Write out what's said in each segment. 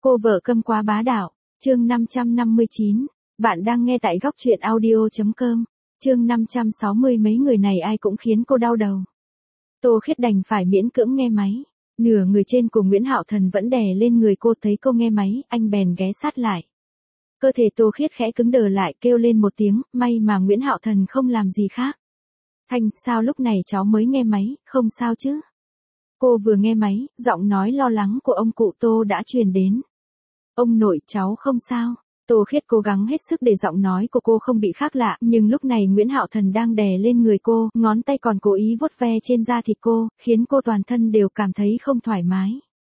Cô vợ câm quá bá đạo, chương 559, bạn đang nghe tại góc truyện audio.com, chương 560 mấy người này ai cũng khiến cô đau đầu. Tô Khiết đành phải miễn cưỡng nghe máy, nửa người trên của Nguyễn Hạo Thần vẫn đè lên người cô, thấy cô nghe máy, anh bèn ghé sát lại. Cơ thể Tô Khiết khẽ cứng đờ lại, kêu lên một tiếng, may mà Nguyễn Hạo Thần không làm gì khác. Thanh, sao lúc này cháu mới nghe máy, không sao chứ? Cô vừa nghe máy, giọng nói lo lắng của ông cụ Tô đã truyền đến. Ông nội, cháu không sao. Tô Khiết cố gắng hết sức để giọng nói của cô không bị khác lạ, nhưng lúc này Nguyễn Hạo Thần đang đè lên người cô, ngón tay còn cố ý vuốt ve trên da thịt cô, khiến cô toàn thân đều cảm thấy không thoải mái.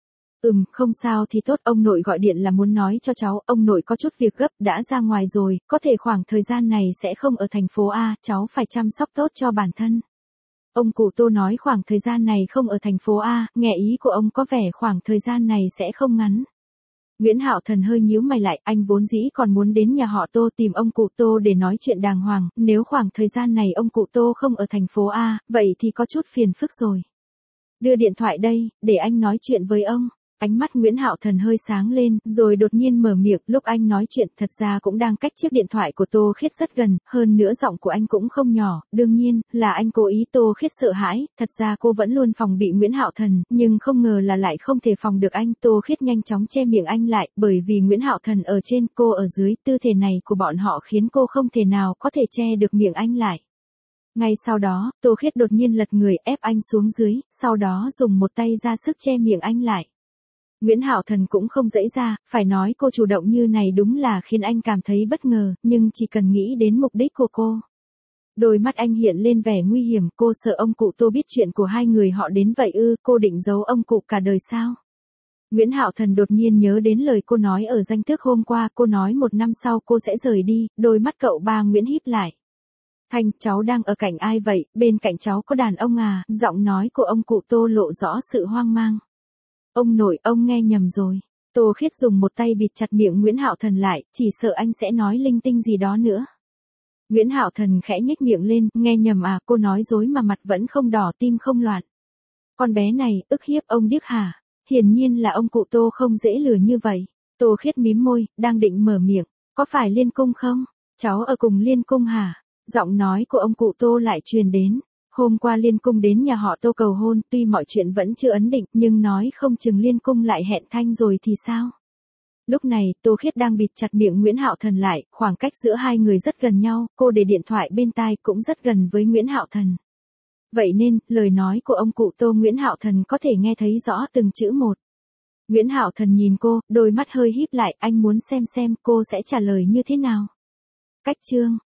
Không sao thì tốt, ông nội gọi điện là muốn nói cho cháu, ông nội có chút việc gấp, đã ra ngoài rồi, có thể khoảng thời gian này sẽ không ở thành phố A, cháu phải chăm sóc tốt cho bản thân. Ông cụ Tô nói khoảng thời gian này không ở thành phố A, nghe ý của ông có vẻ khoảng thời gian này sẽ không ngắn. Nguyễn Hạo Thần hơi nhíu mày lại, anh vốn dĩ còn muốn đến nhà họ Tô tìm ông cụ Tô để nói chuyện đàng hoàng, nếu khoảng thời gian này ông cụ Tô không ở thành phố A, vậy thì có chút phiền phức rồi. Đưa điện thoại đây, để anh nói chuyện với ông. Ánh mắt Nguyễn Hạo Thần hơi sáng lên, rồi đột nhiên mở miệng, lúc anh nói chuyện thật ra cũng đang cách chiếc điện thoại của Tô Khiết rất gần, hơn nữa giọng của anh cũng không nhỏ, đương nhiên, là anh cố ý. Tô Khiết sợ hãi, thật ra cô vẫn luôn phòng bị Nguyễn Hạo Thần, nhưng không ngờ là lại không thể phòng được anh. Tô Khiết nhanh chóng che miệng anh lại, bởi vì Nguyễn Hạo Thần ở trên, cô ở dưới, tư thế này của bọn họ khiến cô không thể nào có thể che được miệng anh lại. Ngay sau đó, Tô Khiết đột nhiên lật người ép anh xuống dưới, sau đó dùng một tay ra sức che miệng anh lại. Nguyễn Hạo Thần cũng không dễ ra, phải nói cô chủ động như này đúng là khiến anh cảm thấy bất ngờ, nhưng chỉ cần nghĩ đến mục đích của cô. Đôi mắt anh hiện lên vẻ nguy hiểm, cô sợ ông cụ Tô biết chuyện của hai người họ đến vậy ư, cô định giấu ông cụ cả đời sao? Nguyễn Hạo Thần đột nhiên nhớ đến lời cô nói ở danh thức hôm qua, cô nói 1 năm sau cô sẽ rời đi, đôi mắt cậu ba Nguyễn híp lại. Thanh, cháu đang ở cạnh ai vậy, bên cạnh cháu có đàn ông à? Giọng nói của ông cụ Tô lộ rõ sự hoang mang. Ông nội, ông nghe nhầm rồi. Tô Khiết dùng một tay bịt chặt miệng Nguyễn Hạo Thần lại, chỉ sợ anh sẽ nói linh tinh gì đó nữa. Nguyễn Hạo Thần khẽ nhếch miệng lên, nghe nhầm à? Cô nói dối mà mặt vẫn không đỏ, tim không loạn. Con bé này, ức hiếp ông điếc hả? Hiển nhiên là ông cụ Tô không dễ lừa như vậy. Tô Khiết mím môi, đang định mở miệng. Có phải Liên Cung không? Cháu ở cùng Liên Cung hả? Giọng nói của ông cụ Tô lại truyền đến. Hôm qua Liên Cung đến nhà họ Tô cầu hôn, tuy mọi chuyện vẫn chưa ấn định, nhưng nói không chừng Liên Cung lại hẹn Thanh rồi thì sao? Lúc này, Tô Khiết đang bịt chặt miệng Nguyễn Hạo Thần lại, khoảng cách giữa hai người rất gần nhau, cô để điện thoại bên tai cũng rất gần với Nguyễn Hạo Thần. Vậy nên, lời nói của ông cụ Tô Nguyễn Hạo Thần có thể nghe thấy rõ từng chữ một. Nguyễn Hạo Thần nhìn cô, đôi mắt hơi híp lại, anh muốn xem cô sẽ trả lời như thế nào. Cách chương